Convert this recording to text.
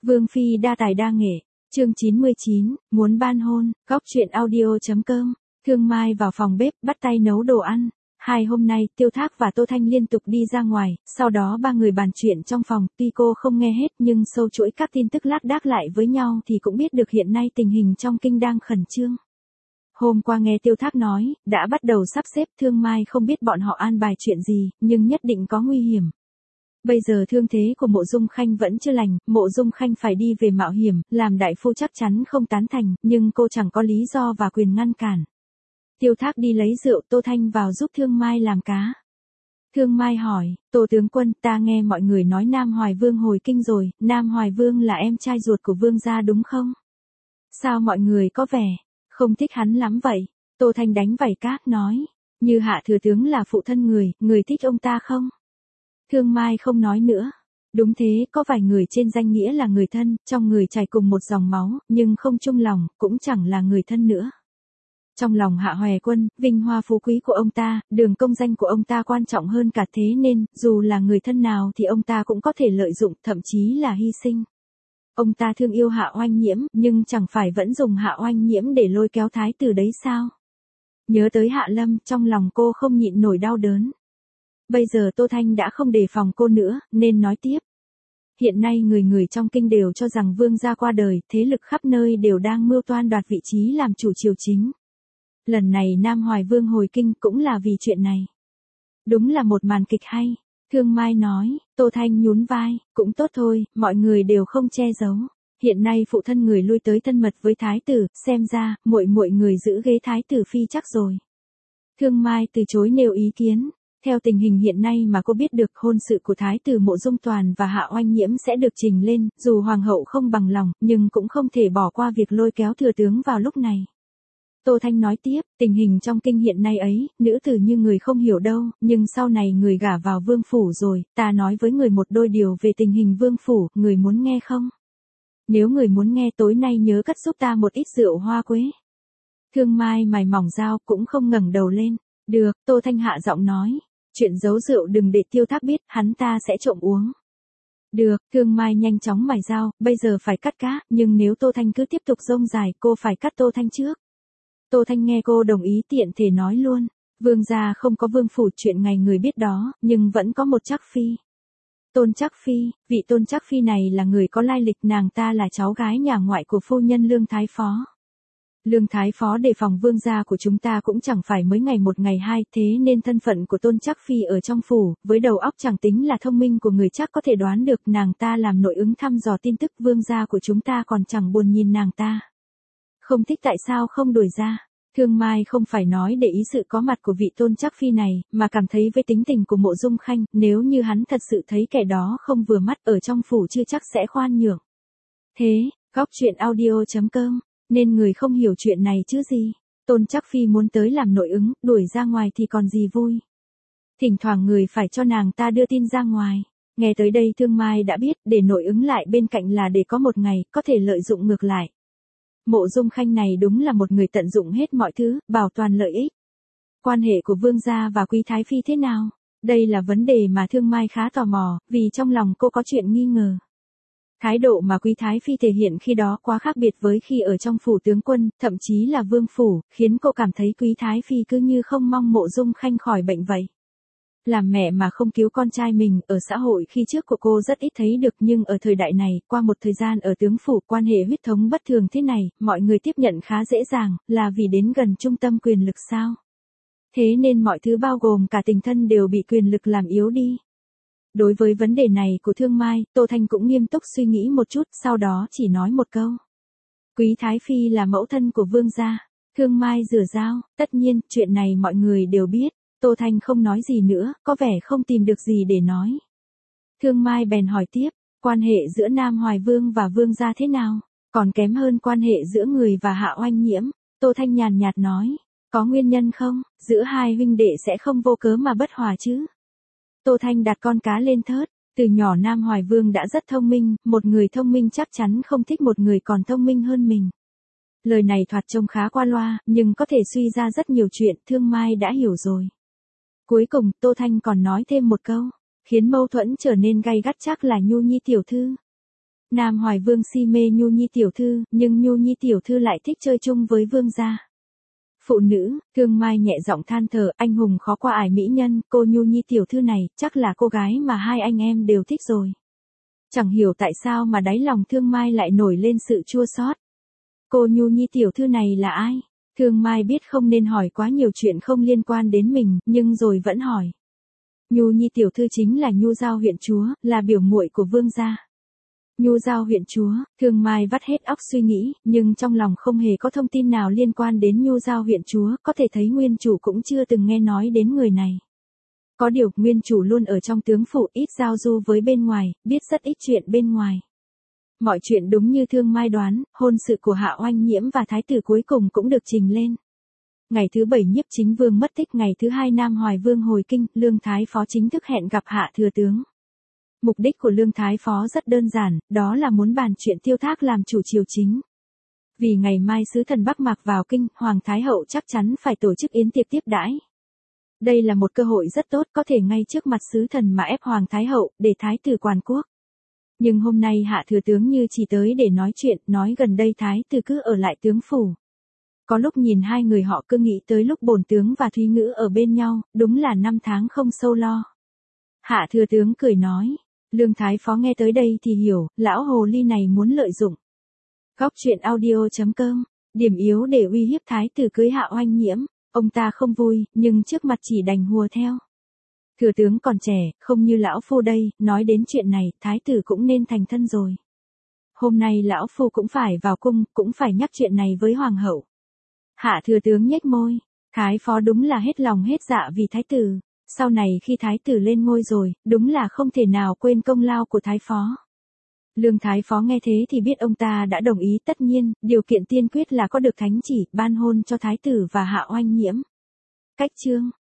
Vương Phi đa tài đa nghệ, chương 99, muốn ban hôn, góc truyện audio.com. Thương Mai vào phòng bếp bắt tay nấu đồ ăn. Hai hôm nay Tiêu Thác và Tô Thanh liên tục đi ra ngoài, sau đó ba người bàn chuyện trong phòng, tuy cô không nghe hết nhưng sâu chuỗi các tin tức lác đác lại với nhau thì cũng biết được hiện nay tình hình trong kinh đang khẩn trương. Hôm qua nghe Tiêu Thác nói, đã bắt đầu sắp xếp. Thương Mai không biết bọn họ an bài chuyện gì, nhưng nhất định có nguy hiểm. Bây giờ thương thế của Mộ Dung Khanh vẫn chưa lành, Mộ Dung Khanh phải đi về mạo hiểm, làm đại phu chắc chắn không tán thành, nhưng cô chẳng có lý do và quyền ngăn cản. Tiêu Thác đi lấy rượu, Tô Thanh vào giúp Thương Mai làm cá. Thương Mai hỏi, Tô tướng quân, ta nghe mọi người nói Nam Hoài Vương hồi kinh rồi, Nam Hoài Vương là em trai ruột của Vương gia đúng không? Sao mọi người có vẻ không thích hắn lắm vậy? Tô Thanh đánh vảy cát nói, như Hạ thừa tướng là phụ thân người thích ông ta không? Thương Mai không nói nữa. Đúng thế, có vài người trên danh nghĩa là người thân, trong người chảy cùng một dòng máu, nhưng không chung lòng, cũng chẳng là người thân nữa. Trong lòng Hạ Hoài Quân, vinh hoa phú quý của ông ta, đường công danh của ông ta quan trọng hơn cả thế nên, dù là người thân nào thì ông ta cũng có thể lợi dụng, thậm chí là hy sinh. Ông ta thương yêu Hạ Oanh Nhiễm, nhưng chẳng phải vẫn dùng Hạ Oanh Nhiễm để lôi kéo thái tử đấy sao? Nhớ tới Hạ Lâm, trong lòng cô không nhịn nổi đau đớn. Bây giờ Tô Thanh đã không đề phòng cô nữa, nên nói tiếp. Hiện nay người trong kinh đều cho rằng Vương gia qua đời, thế lực khắp nơi đều đang mưu toan đoạt vị trí làm chủ triều chính. Lần này Nam Hoài Vương hồi kinh cũng là vì chuyện này. Đúng là một màn kịch hay. Thương Mai nói, Tô Thanh nhún vai, cũng tốt thôi, mọi người đều không che giấu. Hiện nay phụ thân người lui tới thân mật với thái tử, xem ra, muội người giữ ghế thái tử phi chắc rồi. Thương Mai từ chối nêu ý kiến. Theo tình hình hiện nay mà cô biết được, hôn sự của thái tử Mộ Dung Toàn và Hạ Oanh Nhiễm sẽ được trình lên, dù hoàng hậu không bằng lòng, nhưng cũng không thể bỏ qua việc lôi kéo thừa tướng vào lúc này. Tô Thanh nói tiếp, tình hình trong kinh hiện nay ấy, nữ tử như người không hiểu đâu, nhưng sau này người gả vào vương phủ rồi, ta nói với người một đôi điều về tình hình vương phủ, người muốn nghe không? Nếu người muốn nghe tối nay nhớ cất giúp ta một ít rượu hoa quế. Thương Mai mày mỏng dao cũng không ngẩng đầu lên. Được, Tô Thanh hạ giọng nói. Chuyện giấu rượu đừng để Tiêu Thác biết, hắn ta sẽ trộm uống. Được, Thương Mai nhanh chóng mài dao, bây giờ phải cắt cá, nhưng nếu Tô Thanh cứ tiếp tục rông dài, cô phải cắt Tô Thanh trước. Tô Thanh nghe cô đồng ý tiện thể nói luôn, Vương gia không có vương phủ, chuyện ngày người biết đó, nhưng vẫn có một Trác phi. Tôn Trác phi, vị Tôn Trác phi này là người có lai lịch, nàng ta là cháu gái nhà ngoại của phu nhân Lương Thái Phó. Lương Thái Phó đề phòng vương gia của chúng ta cũng chẳng phải mới ngày một ngày hai, thế nên thân phận của Tôn Trác phi ở trong phủ, với đầu óc chẳng tính là thông minh của người chắc có thể đoán được, nàng ta làm nội ứng thăm dò tin tức vương gia của chúng ta còn chẳng buồn nhìn nàng ta. Không thích tại sao không đuổi ra. Thương Mai không phải nói để ý sự có mặt của vị Tôn Trác phi này, mà cảm thấy với tính tình của Mộ Dung Khanh, nếu như hắn thật sự thấy kẻ đó không vừa mắt ở trong phủ chưa chắc sẽ khoan nhượng. Thế, góc truyện audio.com. Nên người không hiểu chuyện này chứ gì. Tôn Trác phi muốn tới làm nội ứng, đuổi ra ngoài thì còn gì vui. Thỉnh thoảng người phải cho nàng ta đưa tin ra ngoài. Nghe tới đây Thương Mai đã biết, để nội ứng lại bên cạnh là để có một ngày, có thể lợi dụng ngược lại. Mộ Dung Khanh này đúng là một người tận dụng hết mọi thứ, bảo toàn lợi ích. Quan hệ của Vương gia và Quý Thái Phi thế nào? Đây là vấn đề mà Thương Mai khá tò mò, vì trong lòng cô có chuyện nghi ngờ. Thái độ mà Quý Thái Phi thể hiện khi đó quá khác biệt với khi ở trong phủ tướng quân, thậm chí là vương phủ, khiến cô cảm thấy Quý Thái Phi cứ như không mong Mộ Dung Khanh khỏi bệnh vậy. Làm mẹ mà không cứu con trai mình, ở xã hội khi trước của cô rất ít thấy được, nhưng ở thời đại này, qua một thời gian ở tướng phủ, quan hệ huyết thống bất thường thế này, mọi người tiếp nhận khá dễ dàng, là vì đến gần trung tâm quyền lực sao? Thế nên mọi thứ bao gồm cả tình thân đều bị quyền lực làm yếu đi. Đối với vấn đề này của Thương Mai, Tô Thanh cũng nghiêm túc suy nghĩ một chút, sau đó chỉ nói một câu. Quý Thái Phi là mẫu thân của Vương gia. Thương Mai rửa dao, tất nhiên, chuyện này mọi người đều biết. Tô Thanh không nói gì nữa, có vẻ không tìm được gì để nói. Thương Mai bèn hỏi tiếp, quan hệ giữa Nam Hoài Vương và Vương gia thế nào? Còn kém hơn quan hệ giữa người và Hạ Oanh Nhiễm. Tô Thanh nhàn nhạt nói, có nguyên nhân không? Giữa hai huynh đệ sẽ không vô cớ mà bất hòa chứ? Tô Thanh đặt con cá lên thớt, từ nhỏ Nam Hoài Vương đã rất thông minh, một người thông minh chắc chắn không thích một người còn thông minh hơn mình. Lời này thoạt trông khá qua loa, nhưng có thể suy ra rất nhiều chuyện, Thương Mai đã hiểu rồi. Cuối cùng, Tô Thanh còn nói thêm một câu, khiến mâu thuẫn trở nên gay gắt chắc là Nhu Nhi tiểu thư. Nam Hoài Vương si mê Nhu Nhi tiểu thư, nhưng Nhu Nhi tiểu thư lại thích chơi chung với vương gia. Phụ nữ, Thương Mai nhẹ giọng than thở, anh hùng khó qua ải mỹ nhân, cô Nhu Nhi tiểu thư này, chắc là cô gái mà hai anh em đều thích rồi. Chẳng hiểu tại sao mà đáy lòng Thương Mai lại nổi lên sự chua xót. Cô Nhu Nhi tiểu thư này là ai? Thương Mai biết không nên hỏi quá nhiều chuyện không liên quan đến mình, nhưng rồi vẫn hỏi. Nhu Nhi tiểu thư chính là Nhu Giao huyện chúa, là biểu muội của vương gia. Nhu Giao huyện chúa, Thương Mai vắt hết óc suy nghĩ, nhưng trong lòng không hề có thông tin nào liên quan đến Nhu Giao huyện chúa, có thể thấy nguyên chủ cũng chưa từng nghe nói đến người này. Có điều, nguyên chủ luôn ở trong tướng phủ, ít giao du với bên ngoài, biết rất ít chuyện bên ngoài. Mọi chuyện đúng như Thương Mai đoán, hôn sự của Hạ Oanh Nhiễm và thái tử cuối cùng cũng được trình lên. Ngày thứ 7 Nhiếp Chính Vương mất tích, ngày thứ 2 Nam Hoài Vương hồi kinh, Lương Thái Phó chính thức hẹn gặp Hạ thừa tướng. Mục đích của Lương Thái Phó rất đơn giản, đó là muốn bàn chuyện Tiêu Thác làm chủ triều chính. Vì ngày mai sứ thần Bắc Mạc vào kinh, Hoàng Thái Hậu chắc chắn phải tổ chức yến tiệc tiếp đãi. Đây là một cơ hội rất tốt, có thể ngay trước mặt sứ thần mà ép Hoàng Thái Hậu, để thái tử quản quốc. Nhưng hôm nay Hạ thừa tướng như chỉ tới để nói chuyện, nói gần đây thái tử cứ ở lại tướng phủ. Có lúc nhìn hai người họ cứ nghĩ tới lúc bổn tướng và Thúy Ngữ ở bên nhau, đúng là 5 tháng không sâu lo. Hạ thừa tướng cười nói. Lương Thái Phó nghe tới đây thì hiểu, lão hồ ly này muốn lợi dụng. Góc truyện audio.com, điểm yếu để uy hiếp thái tử cưới Hạ Oanh Nhiễm, ông ta không vui, nhưng trước mặt chỉ đành hùa theo. Thừa tướng còn trẻ, không như lão phu đây, nói đến chuyện này, thái tử cũng nên thành thân rồi. Hôm nay lão phu cũng phải vào cung, cũng phải nhắc chuyện này với hoàng hậu. Hạ thừa tướng nhếch môi, Thái Phó đúng là hết lòng hết dạ vì thái tử. Sau này khi thái tử lên ngôi rồi, đúng là không thể nào quên công lao của thái phó. Lương Thái Phó nghe thế thì biết ông ta đã đồng ý, tất nhiên, điều kiện tiên quyết là có được thánh chỉ, ban hôn cho thái tử và Hạ Oanh Nhiễm. Cách chương